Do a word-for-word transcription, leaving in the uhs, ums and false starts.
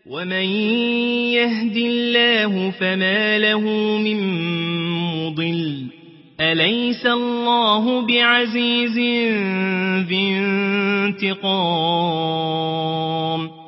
ومن يهد الله فما له من مضل أليس الله بعزيز ذي انتقام